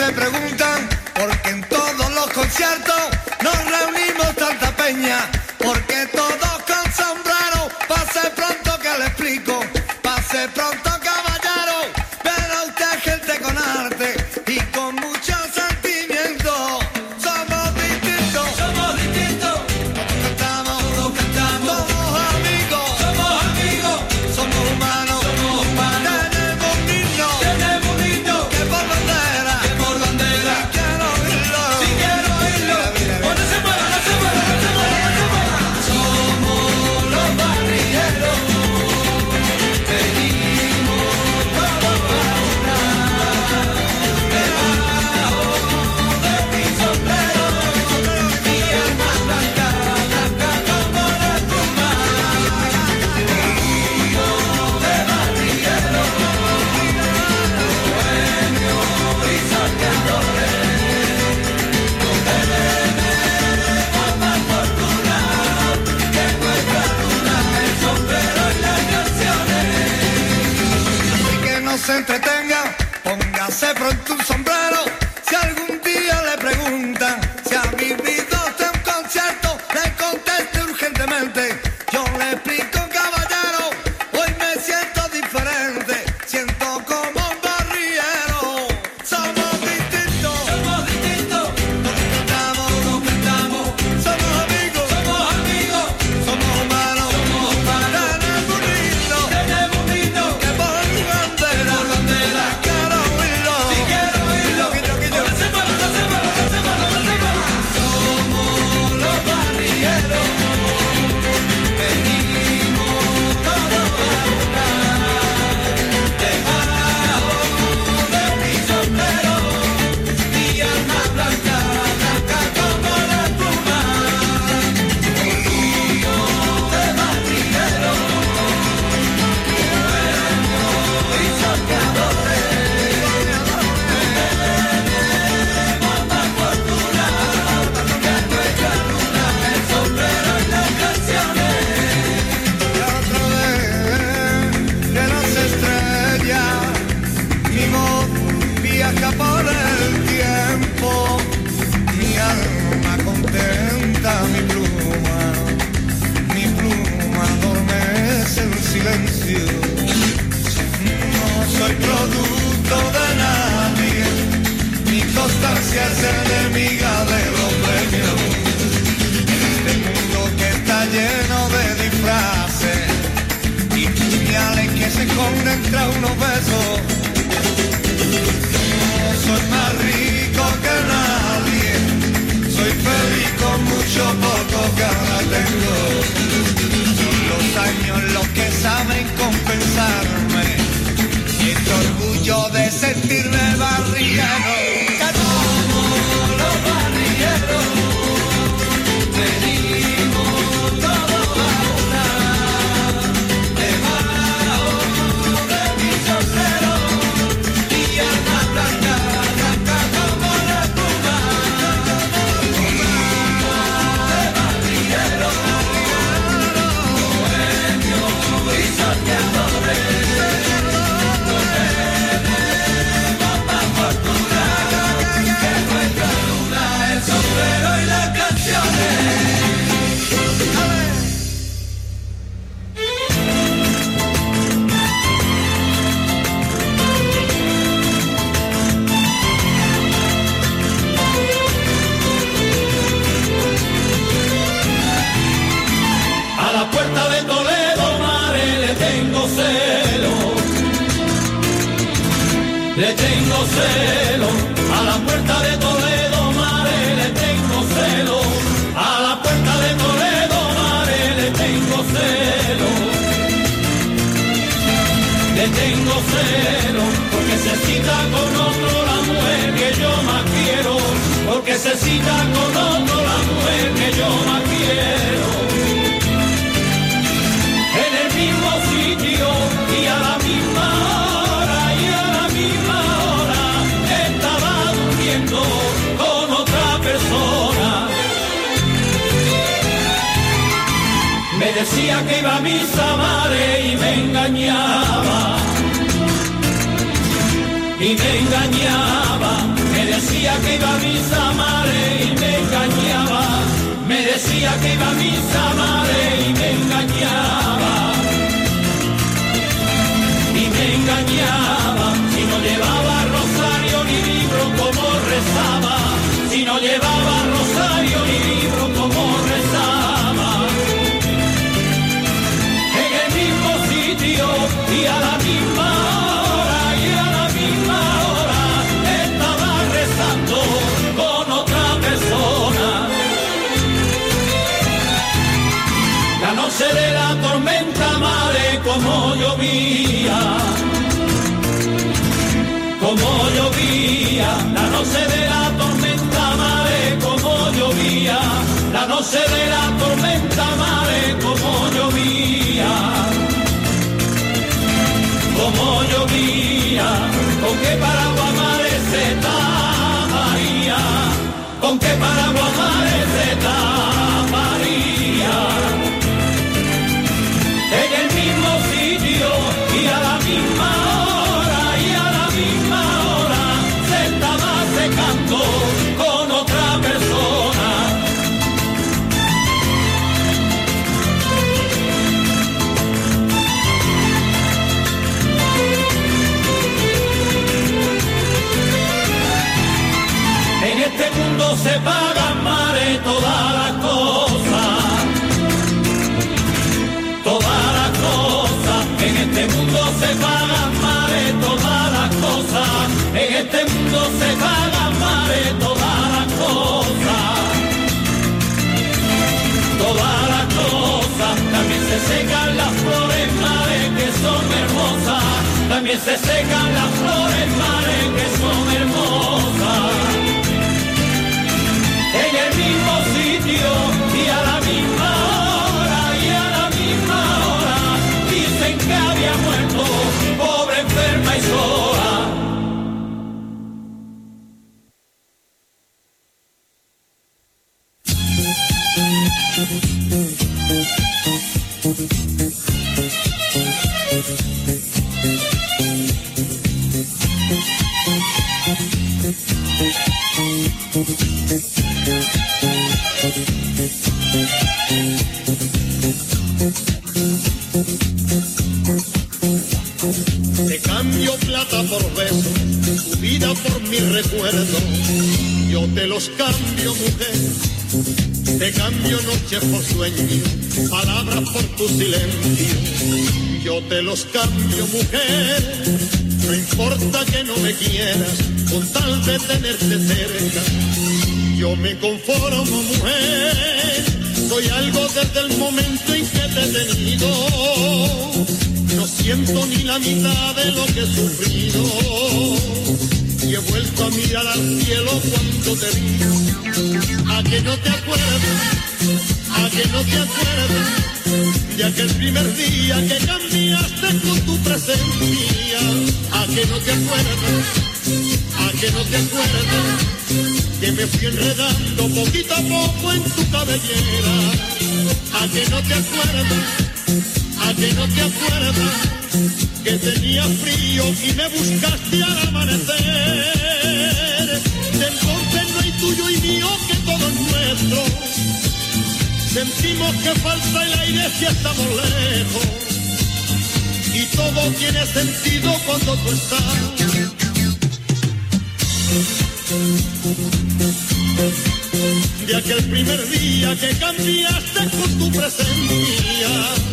se preguntan por qué en todos los conciertos nos reunimos tanta peña, porque todos con sombrero. Pase pronto que le explico, pase pronto caballero, verá usted gente con arte y con mucho sentimiento. Somos distintos, todos cantamos, somos amigos, somos humanos, tenemos un niño que por bandera, si quiero oírlo, cuando se mueva, no se mueva, no se mueva, no se mueva. Somos los barrilleros, venimos todos a una, debajo de mi sombrero, mi alma blanca, blanca como la espuma, niño de barrillero, bohemio y salteadores, no tenemos más fortuna que nuestra luna, el sombrero y las canciones. Así que no se entretenga, póngase pronto un sombrero. Si algún día le preguntan si ha vivido usted un concierto, le conteste urgentemente. Yo le explico, caballero, hoy me siento diferente, siento como un barrillero. Somos distintos, todos cantamos, somos amigos, somos humanos, tenemos un niño que por mi bandera, quiero oírlo, si quiero oírlo, no se mueva, no se mueva, no se mueva, no se mueva. Somos los barrilleros, venimos todos a una, debajo de mi sombrero, mi alma blanca, blanca como la espuma, niño de barrillero, bohemio y salteadores, tenemos más fortuna que nuestra luna, el sombrero y las canciones. Y otra vez de las estrellas, mi voz viaja por el tiempo, mi alma contenta, mi pluma adormece en silencio. No soy producto de nadie, mi constancia es enemiga de los premios. Este mundo que está lleno de disfraces y puñales que se esconden tras unos besos. No soy más rico que nadie, soy feliz con mucho poco que ahora tengo. Son los años los que saben compensarme y este orgullo de sentirme barrillero. Somos los barrilleros, venimos todos a una, debajo de mi sombrero, mi alma blanca, blanca como la espuma, niño de barrillero, bohemio y salteadores, no tenemos más fortuna que nuestra luna, el sombrero y las canciones. A la puerta de Toledo, mare, le tengo celo. Le tengo celo. A la puerta de Toledo, mare, le tengo celo. A la puerta de Toledo, mare, le tengo celo. Le tengo celo, porque se cita con otro la mujer que yo más quiero. Porque se cita con otro la mujer que yo más quiero. En el mismo sitio y a la misma hora, estaba durmiendo con otra persona. Me decía que iba a misa, mare, y me engañaba. Y me engañaba, Me decía que iba a misa, madre, y me engañaba. Me decía que iba a misa, madre, y me engañaba. Y me engañaba. Si no llevaba rosario ni libro como rezaba. Si no llevaba rosario ni libro como rezaba. En el mismo sitio y a la misma hora, y a la misma hora estaba rezando con otra persona. La noche de la tormenta, madre, como llovía, como llovía. La noche de la tormenta, madre, como llovía. La noche de la tormenta, madre, como llovía. Como llovía. Con qué paraguas, madre, se taparía. Con qué paraguas, madre, se taparía. En el mismo sitio y a la misma hora, y a la misma hora se estaba secando con otra persona. En este mundo se pagan, madre, todas las cosas. Todas las cosas. En este mundo se pagan, madre, todas las cosas. En este mundo se pagan, madre, todas las cosas. Todas las cosas. También se secan las flores, madre, que son hermosas. También se secan las flores, madre, que son hermosas. En el mismo sitio y a la misma hora, y a la misma hora dicen que había muerto, pobre, enferma y sola. Te cambio plata por beso, tu vida por mi recuerdo. Yo te los cambio, mujer. Te cambio noche por sueño, palabras por tu silencio. Yo te los cambio, mujer. No importa que no me quieras, con tal de tenerte cerca. Yo me conformo, mujer. Soy algo desde el momento en que te he tenido. No siento ni la mitad de lo que he sufrido. Y he vuelto a mirar al cielo cuando te vi. ¿A que no te acuerdas? ¿A que no te acuerdas? De aquel primer día que cambiaste con tu presencia. ¿A que no te acuerdas? ¿A que no te acuerdas? Que me fui enredando poquito a poco en tu cabellera. ¿A que no te acuerdas? ¿A que no te acuerdas? Que tenía frío y me buscaste al amanecer. De entonces no hay tuyo y mío, que todo es nuestro. Sentimos que falta el aire si estamos lejos. Y todo tiene sentido cuando tú estás. De aquel primer día que cambiaste con tu presencia.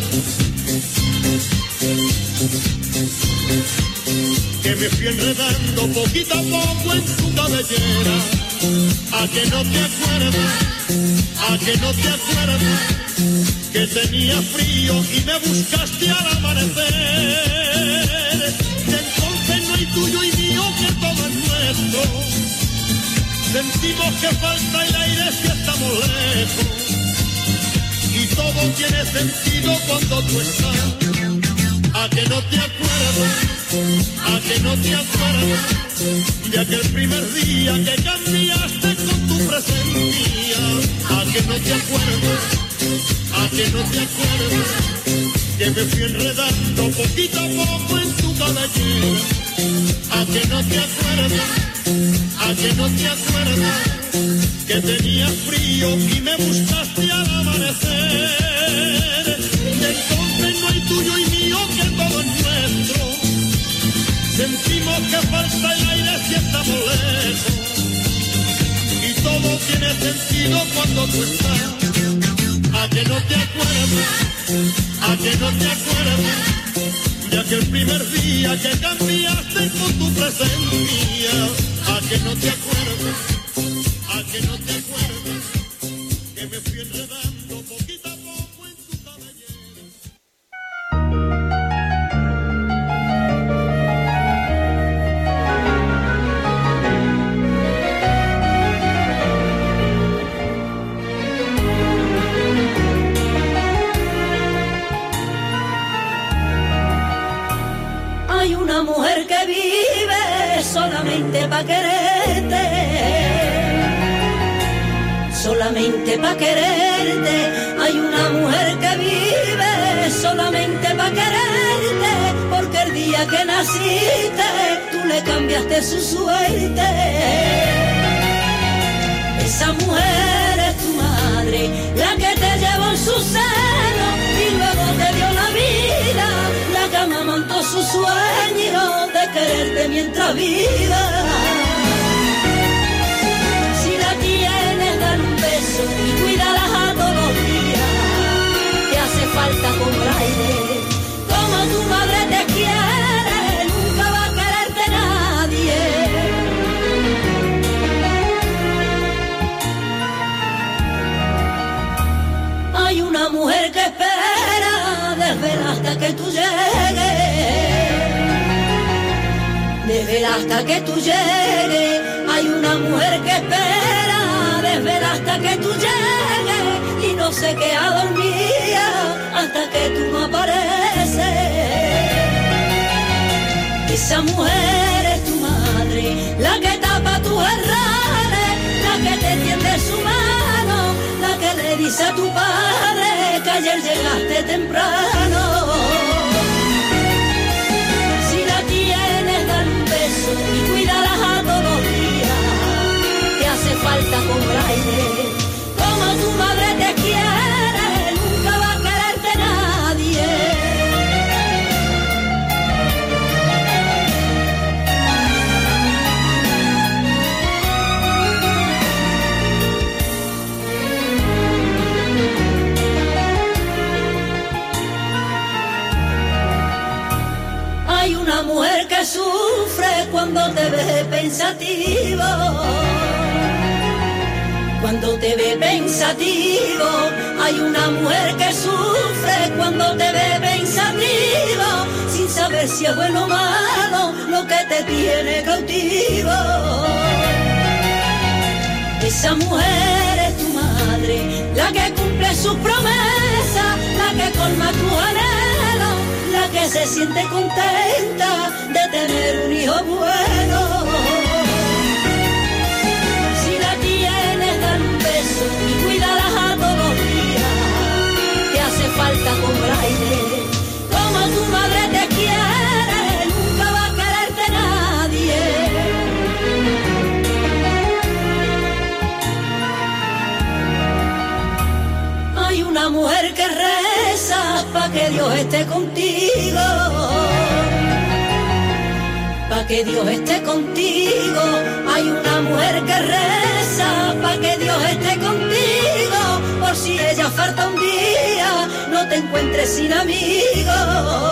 Que me fui enredando poquito a poco en tu cabellera. ¿A que no te acuerdas? ¿A que no te acuerdas? Que tenía frío y me buscaste al amanecer. De entonces no hay tuyo y mío, que todo es nuestro. Sentimos que falta el aire si estamos lejos. Y todo tiene sentido cuando tú estás. ¿A que no te acuerdas? ¿A que no te acuerdas? De aquel primer día que cambiaste con tu presencia. ¿A que no te acuerdas? ¿A que no te acuerdas? Que me fui enredando poquito a poco en tu cabellera. ¿A que no te acuerdas? ¿A ¿A que no te acuerdas que tenía frío y me buscaste al amanecer? Y entonces no hay tuyo y mío, que todo es nuestro. Sentimos que falta el aire si estamos lejos. Y todo tiene sentido cuando tú estás. ¿A que no te acuerdas? ¿A que no te acuerdas? De aquel primer día que cambiaste con tu presencia. ¿A que no te acuerdas? ¿A que no te acuerdas? Que me fui enredando poquito a poco en tu cabellera. Hay una mujer que vive solamente pa' quererte, solamente pa' quererte. Hay una mujer que vive solamente pa' quererte, porque el día que naciste tú le cambiaste su suerte. Esa mujer es tu madre, la que te llevó en su seno y luego te dio la vida, la que amamantó su sueño de quererte mientras viva. Si la tienes, dale un beso y cuídala a todos los días. Te hace falta como el aire, como tu madre te quiere, nunca va a quererte nadie. Hay una mujer que espera desvela hasta que tú llegues, desvela hasta que tú llegues. Hay una mujer que espera desvela hasta que tú llegues y no se queda dormida hasta que tú no apareces. Esa mujer es tu madre, la que tapa tus errores, la que te tiende su mano, la que le dice a tu padre que ayer llegaste temprano. Si la tienes, dale un beso y cuídala a todos los días. Te hace falta como el aire, como tu madre te quiere, nunca va a quererte nadie. Hay una mujer que sufre cuando te ve pensativo, cuando te ve pensativo. Hay una mujer que sufre cuando te ve pensativo, sin saber si es bueno o malo lo que te tiene cautivo. Esa mujer es tu madre, la que cumple sus promesas, la que colma tu anhelo, la que se siente contenta de tener un hijo bueno. Si la tienes, dale un beso y cuídala a todos los días. Te hace falta como el aire, como tu madre te quiere, nunca va a quererte nadie. Hay una mujer que reza pa' que Dios esté contigo, pa' que Dios esté contigo. Hay una mujer que reza pa' que Dios esté contigo, por si ella falta un día no te encuentres sin amigos.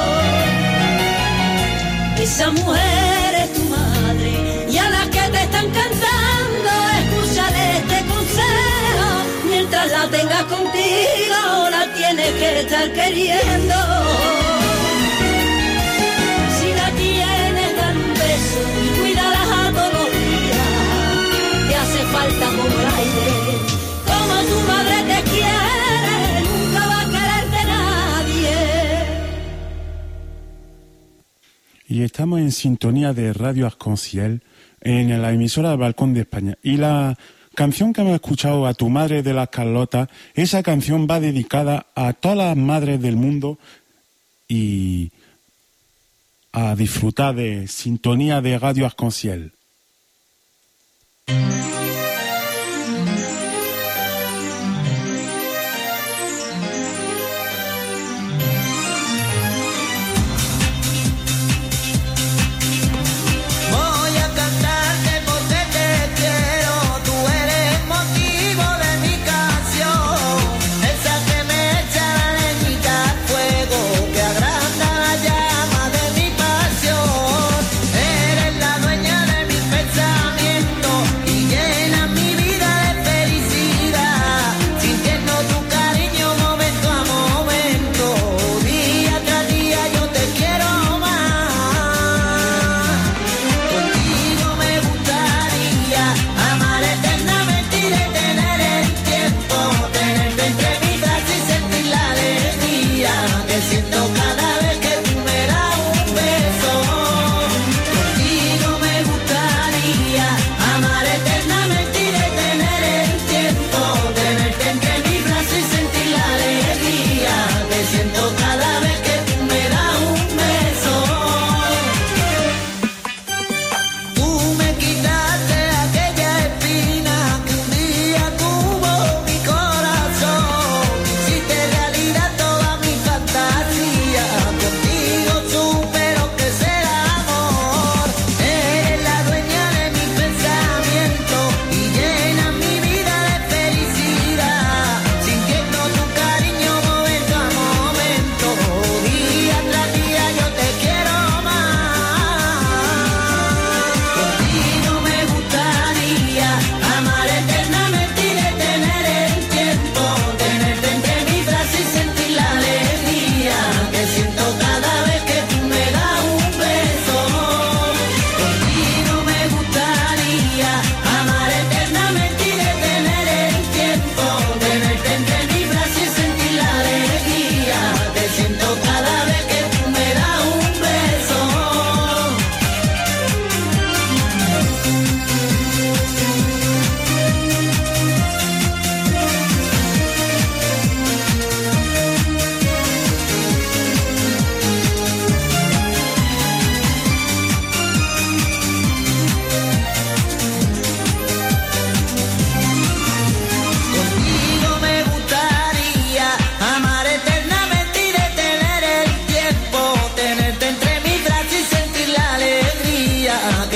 Esa mujer es tu madre y a las que te están cantando escúchale este consejo. Mientras la tengas contigo la tienes que estar queriendo. Si la tienes, dale un beso y cuídala a todos los días. Te hace falta como el aire, como tu madre te quiere, nunca va a quererte nadie. Y estamos en sintonía de Radio Arc-en-Ciel en la emisora del Balcón de España. Y la canción que hemos escuchado, A tu madre, de la Carlota, esa canción va dedicada a todas las madres del mundo y a disfrutar de sintonía de Radio Arc-en-Ciel.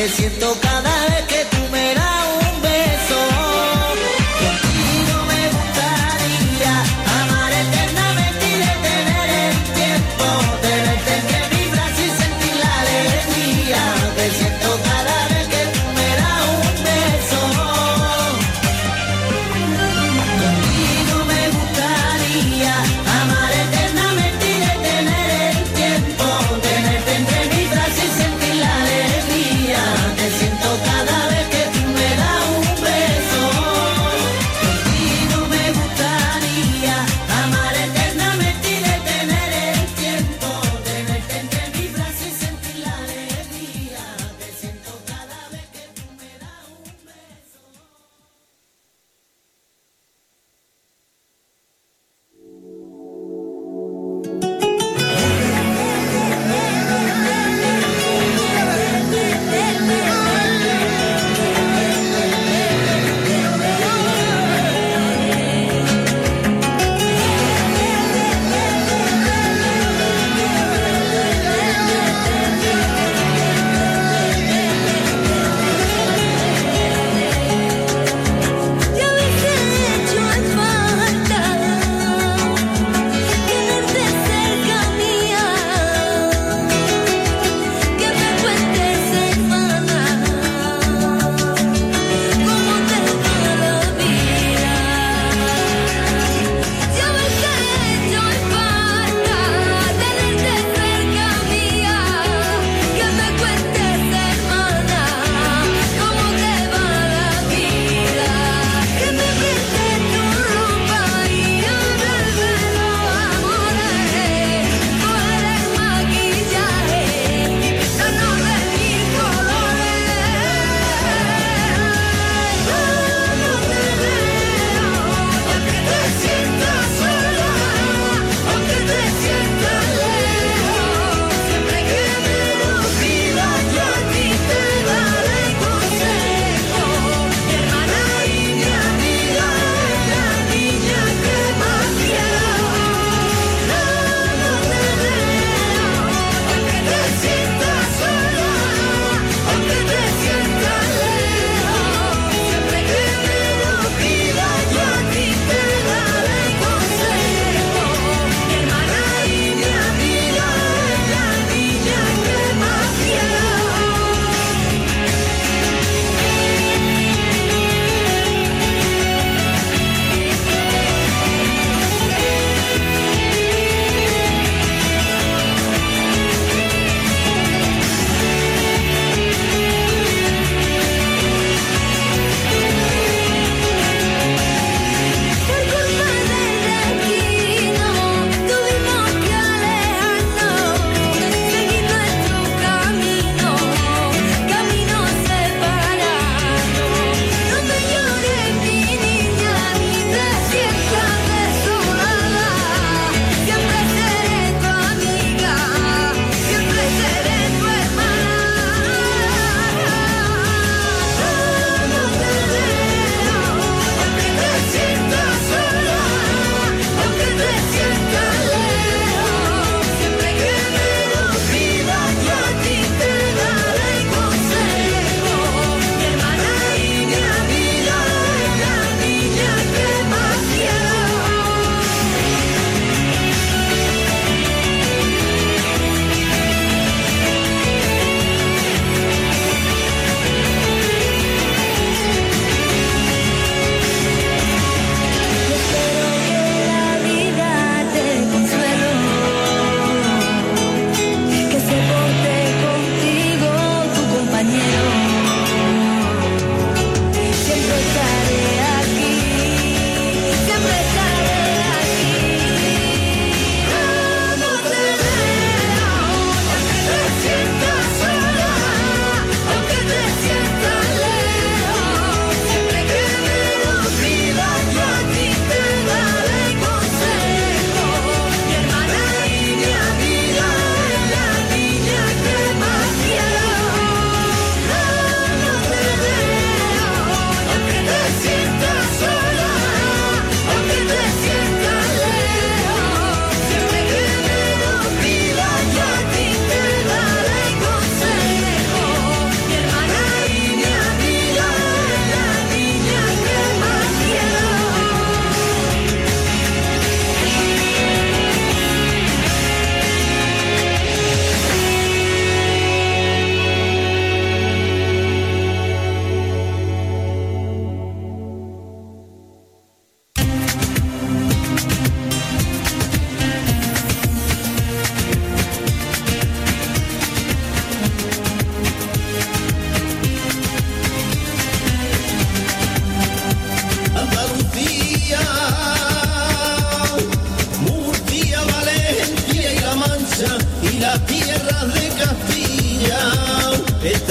que siento cada vez que tú me das un beso. Contigo me gustaría amar eternamente y detener el tiempo, tenerte entre mis brazos y sentir la alegría que siento cada vez que tú me das un beso. Contigo me gustaría amar eternamente y detener el tiempo, tenerte entre mis brazos y sentir la alegría que siento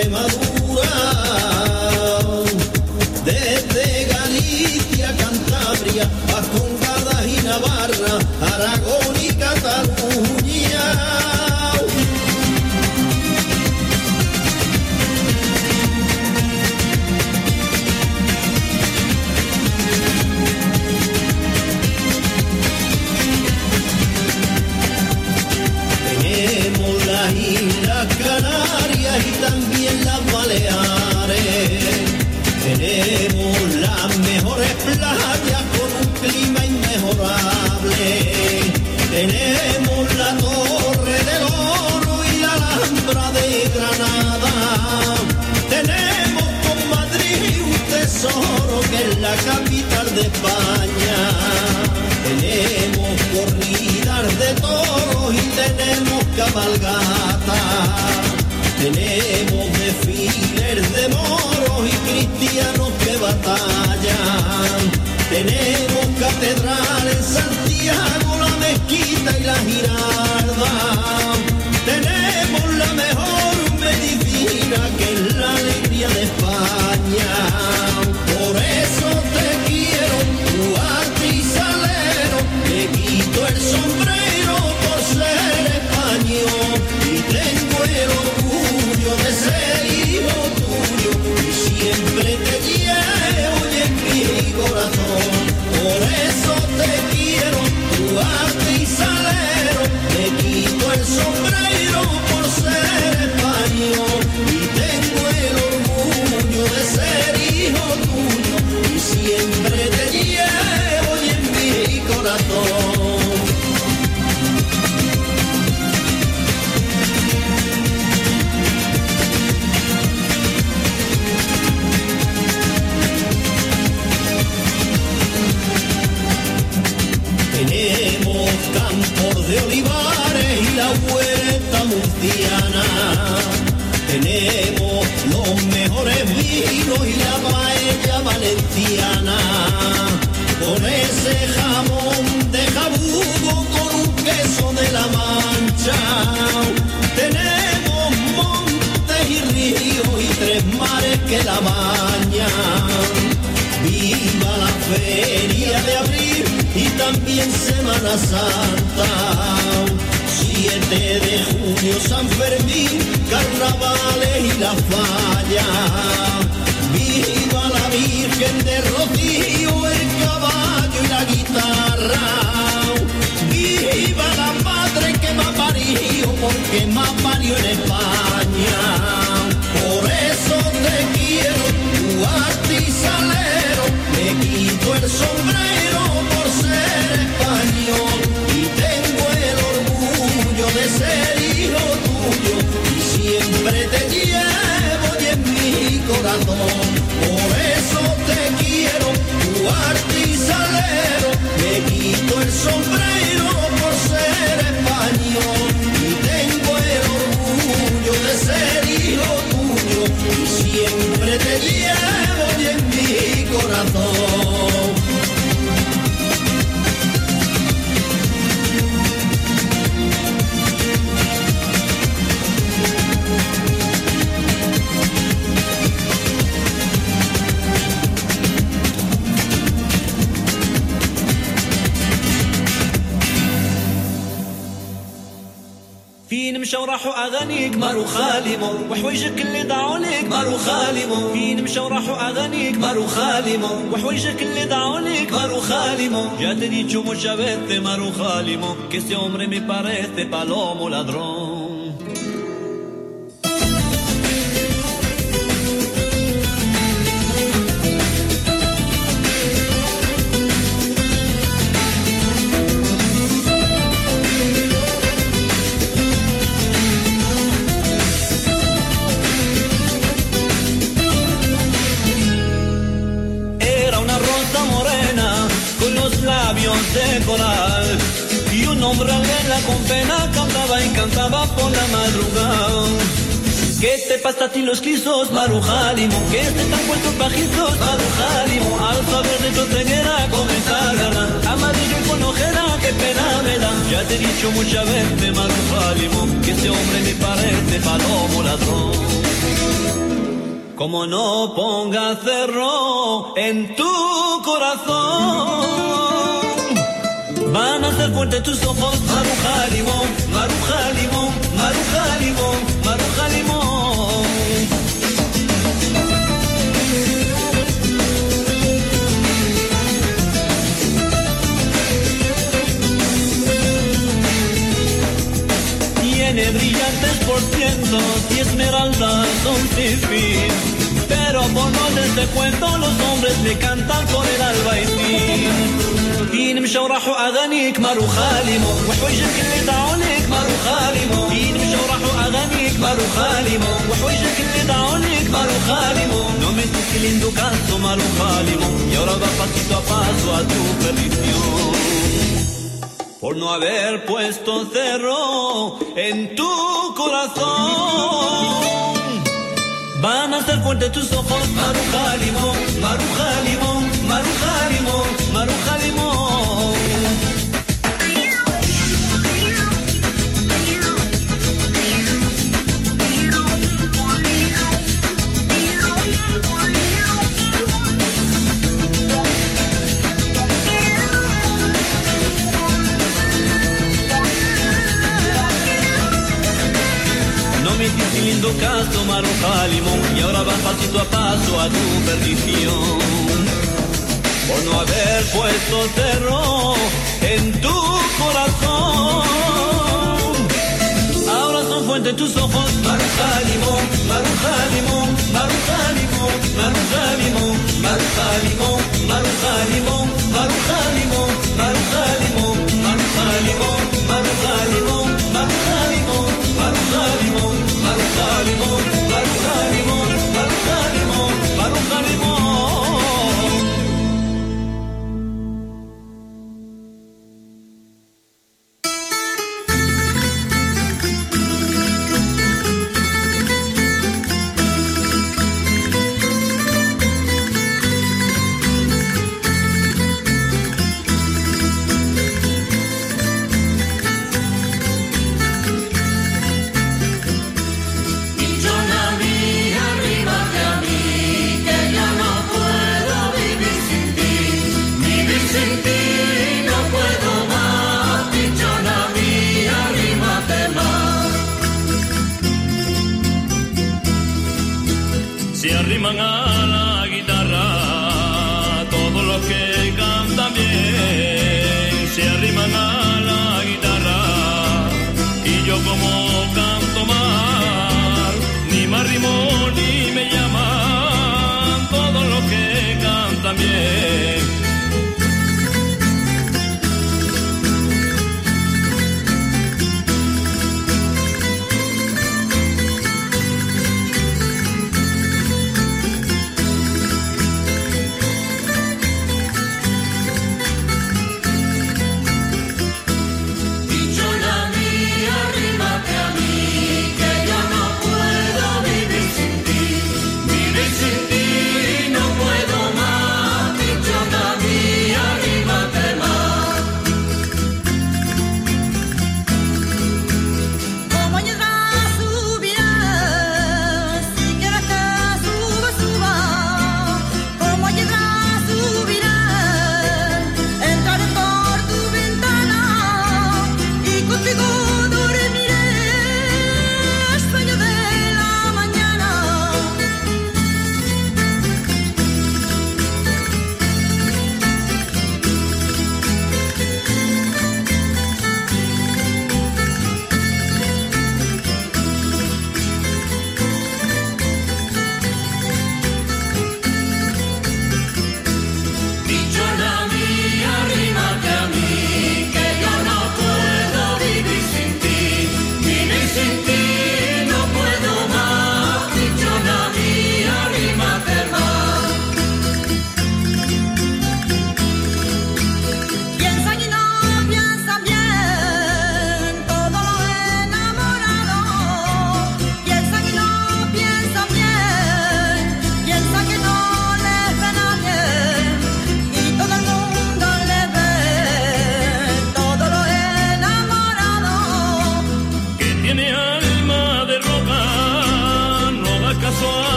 Extremadura, desde Galicia, Cantabria, Vascongadas y Navarra, Aragón y Cataluña. Tenemos las Islas Canarias y también las Baleares. Tenemos las mejores playas con un clima inmejorable. Tenemos la Torre del Oro y la Alhambra de Granada. Tenemos con Madrid un tesoro que es la capital de España. Tenemos corridas de toros y tenemos cabalgata. Tenemos desfiles de moros y cristianos que batallan. Tenemos catedral en Santiago, la mezquita y la Giralda. Tenemos la mejor medicina que es la alegría de España. Por eso te quiero, tu artisalero, te quito el sombrero por ser español y tengo el orgullo de ser hijo tuyo y siempre te llevo en mi corazón. Por eso te quiero, tu artisalero, te quito el sombrero por ser español y tengo el orgullo de ser hijo tuyo y siempre te llevo en mi corazón. Tenemos campos de olivares y la huerta murciana. Tenemos los mejores vinos y la paella valenciana. Con ese jamón de jabugo con un queso de la Mancha. Tenemos montes y ríos y tres mares que la bañan. Viva la feria de abril y también Semana Santa. 7 de junio San Fermín, carnavales y la falla. Viva la Virgen de Rocío, el caballo y la guitarra. Viva la madre que me ha parido, porque me ha parido en España. Por eso te quiero, tu artisalero, me quito el sombrero por ser español y tengo el orgullo de ser hijo tuyo y siempre te llevo y en mi corazón. Por eso te quiero, tu artisalero, me quito el sombrero por ser español y tengo el orgullo de ser hijo tuyo y siempre te llevo y en mi corazón. فين مشاو راحوا اغانيك مارو خالمو وحوايجك اللي ضاعوا لك مارو خالمو فين مشاو راحوا اغانيك مارو خالمو وحوايجك اللي ضاعوا لك مارو خالمو ya te he dicho muchas veces maro خالمو que ese hombre me parece palomo ladrón. De coral y un hombre alegre con pena cantaba y cantaba por la madrugada. ¿Qué te pasa a ti los quisos, Marujálimo? ¿Qué te están puestos pajizos, Marujálimo? Al saber de tu ceguera comienza a ganar amarillo y con ojera, qué pena me da. Ya te he dicho muchas veces, Marujálimo, que ese hombre me parece palomo ladrón. como no ponga cerro en tu corazón. Van a ser fuertes tus ojos, Maruja Limón, Maruja Limón, Maruja Limón, Maruja Limón. Tiene brillantes por cientos y esmeraldas son sin fin. Pero por no te cuento, los hombres le cantan con el albaicín. دين مشاو راحوا اغانيك ماروخا ليمون وحويجك اللي دعوا لك ماروخا ليمون. دين مشاو راحوا اغانيك ماروخا ليمون وحويجك اللي دعوا لك ماروخا ليمون. No me estés queriendo canto maruja limón y ahora va pasito a paso a tu perdición. Por no haber puesto cerro en tu corazón. Van a ser fuertes tus ojos, Maruja Limón, Maruja Limón, Maruja Limón, Maruja Limón. Lindo caso, Maruja Limón, y ahora vas pasito a paso a tu perdición. Por no haber puesto cerro en tu corazón. Ahora son fuentes tus ojos, Maruja Limón, Maruja Limón, Maruja Limón, Maruja Limón, Maruja Limón, Maruja Limón, Maruja Limón, Maruja Limón, Maruja Limón, Maruja Limón, Maruja Limón, Maruja Limón. Maruja Limón, Maruja Limón, Maruja Limón, Maruja Limón. Se arriman a la guitarra todos los que cantan bien, se arriman a la guitarra y yo como canto mal, ni me arrimo ni me llaman todos los que cantan bien.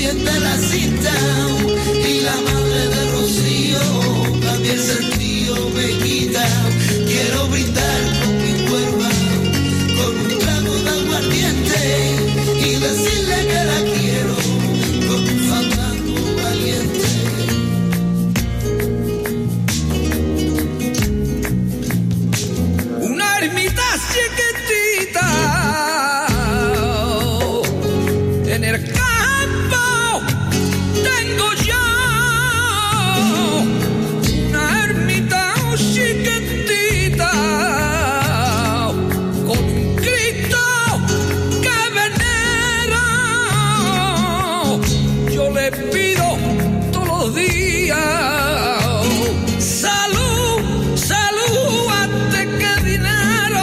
bien de la cinta y la madre de Rocío también el sentido me quita. Quiero brindar con mi cuerva con un trago de aguardiente y decirle que la quiero con un fandango valiente. Una ermita chiquitita en el campo tengo yo, una ermita chiquitita con un Cristo que venero. Yo le pido todos los días salud, salud antes que dinero.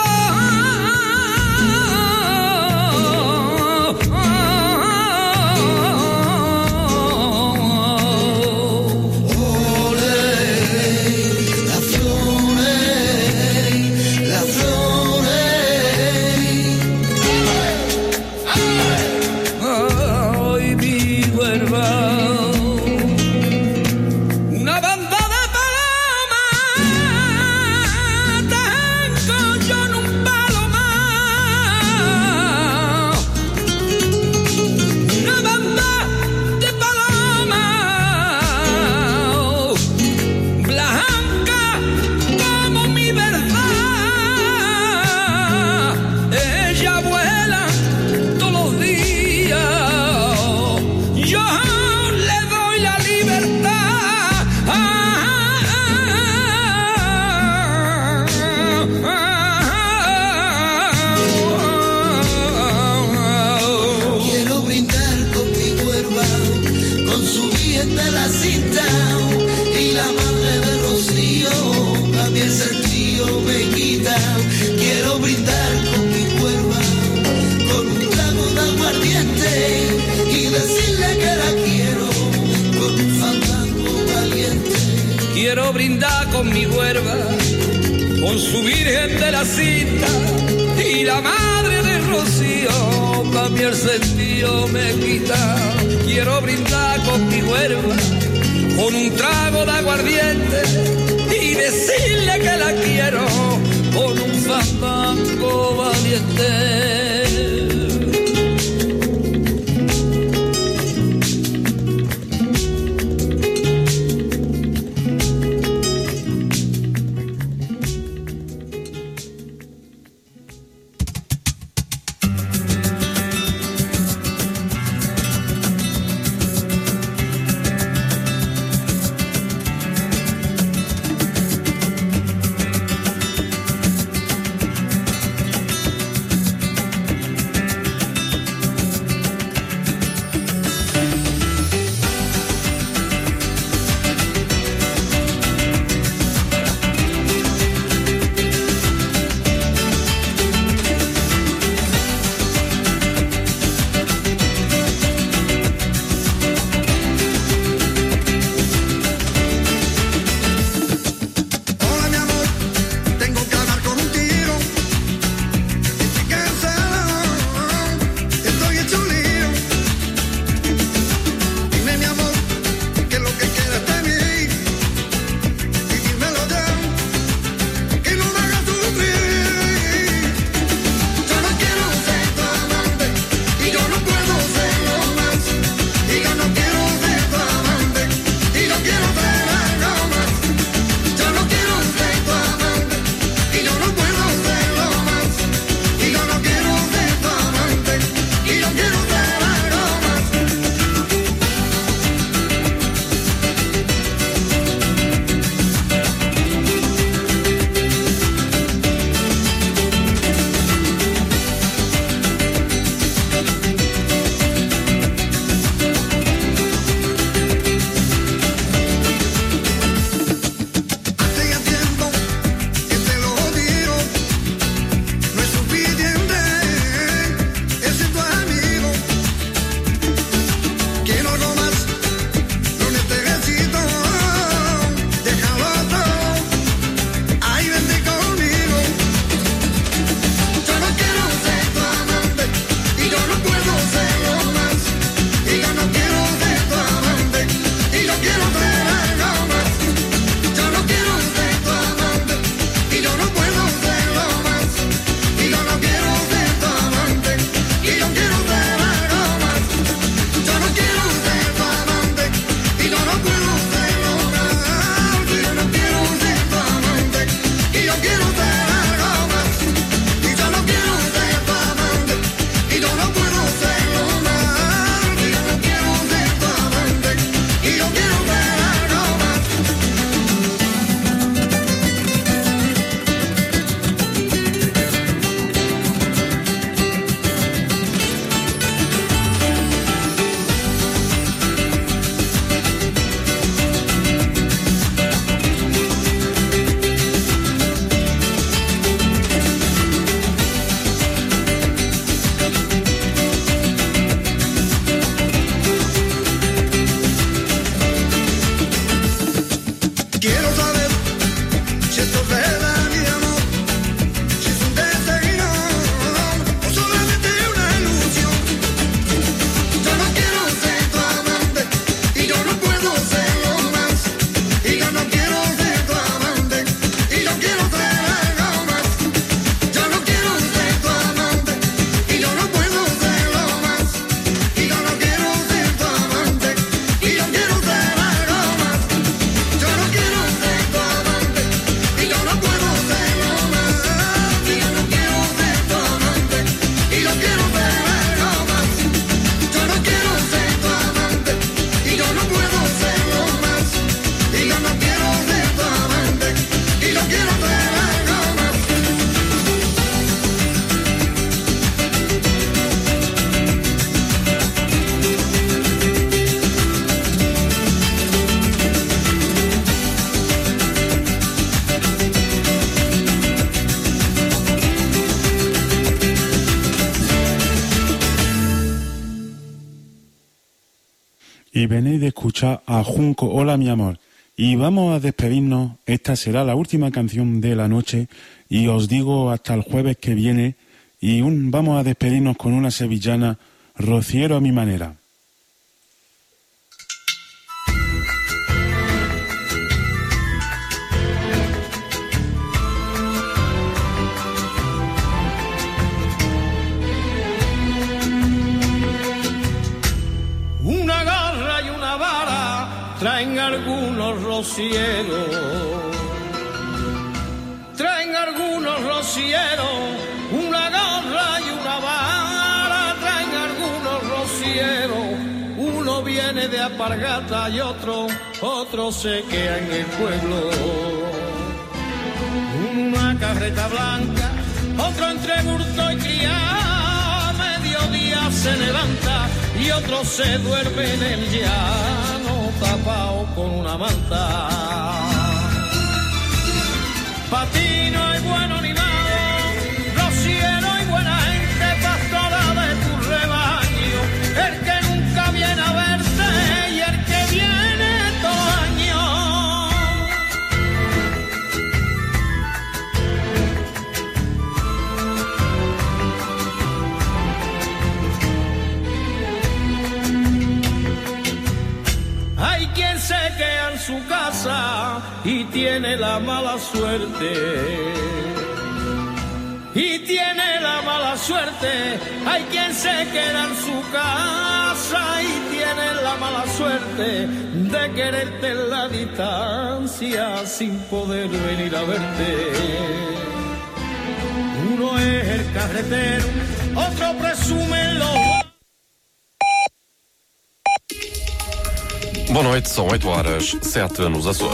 Ay, mi huerva, una banda de palomas, tengo yo en un palomar. Una banda de palomas, blanca como mi verdad. Ella vuela todos los días, yo le doy la libertad. Quiero brindar con mi cuerva, con su bien de la cinta y la madre de Rocío, también el sentido me quita. Quiero brindar con mi cuerva, con un trago de aguardiente y decirle que la quiero con un fandango valiente. Quiero brindar con mi huerva, con su virgen de la cinta y la madre de Rocío, también el sentido me quita. Quiero brindar con mi huerva, con un trago de aguardiente y decirle que la quiero con un fandango valiente. Y venís de escuchar a Junco, Hola mi amor. Y vamos a despedirnos, esta será la última canción de la noche y os digo hasta el jueves que viene y vamos a despedirnos con una sevillana, Rociero a mi manera. Una garra y una vara traen algunos rocieros, una garra y una vara traen algunos rocieros, uno viene de Alpargata y otro se queda en el pueblo. Una carreta blanca, otro entre Burto y Criá, mediodía se levanta y otro se duerme en el llano tapado con una manta. Pa' ti no hay bueno ni malo, rociero y buena gente, pastora de tu rebaño, el que nunca viene a verte y el que viene todo año. Hay quien se queda en su casa y tiene la mala suerte. Hay quien se queda en su casa y tiene la mala suerte de quererte en la distancia sin poder venir a verte. Uno es el carretero, otro presume los... Boa noite, são 8 horas, 7 nos Açores.